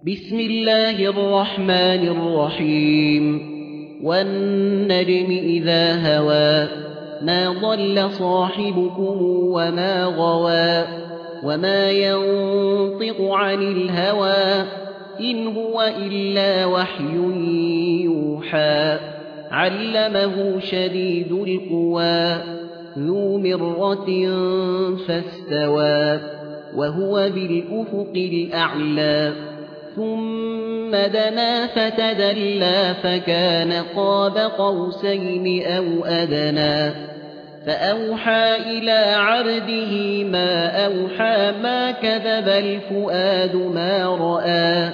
بسم الله الرحمن الرحيم والنجم إذا هوى ما ضل صاحبكم وما غوى وما ينطق عن الهوى إن هو إلا وحي يوحى علمه شديد القوى ذو مرة فاستوى وهو بالأفق الأعلى ثم دنا فتدلى فكان قاب قوسين أو أدنى فأوحى إلى عبده ما أوحى ما كذب الفؤاد ما رأى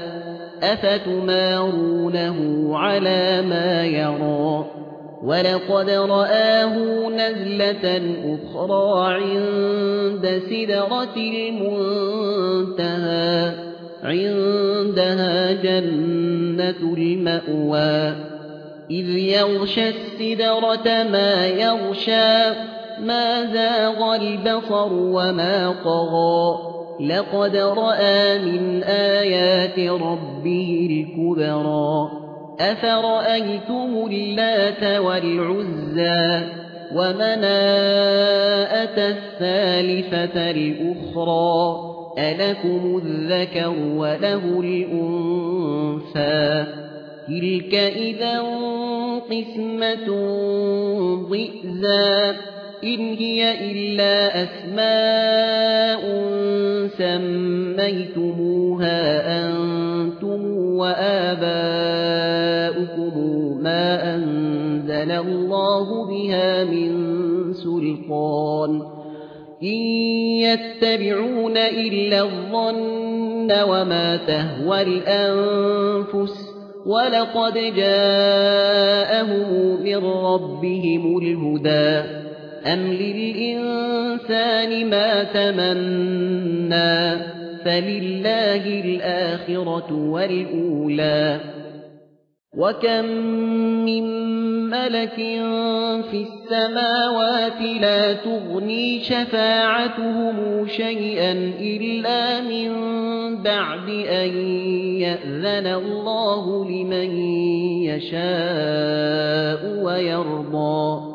أفتمارونه على ما يرى ولقد رآه نزلة أخرى عند سدرة المنتهى عندها جنة المأوى إذ يغشى السدرة ما يغشى ما زاغ البصر وما طغى لقد رأى من آيات ربه الكبرى أفرأيتم اللات والعزى ومناءة الثالثة الأخرى ألكم الذكر وله الأنثى تلك إذا قسمة ضئزى إن هي إلا أسماء سميتموها أنتم وآباؤكم ما أنزل الله بها من سلطان إن يتبعون إلا الظن وما تهوى الأنفس ولقد جاءهم من ربهم الهدى أم للإنسان ما تمنى فلله الآخرة والأولى وكم من ملك في السماوات لا تغني شفاعتهم شيئا إلا من بعد أن يأذن الله لمن يشاء ويرضى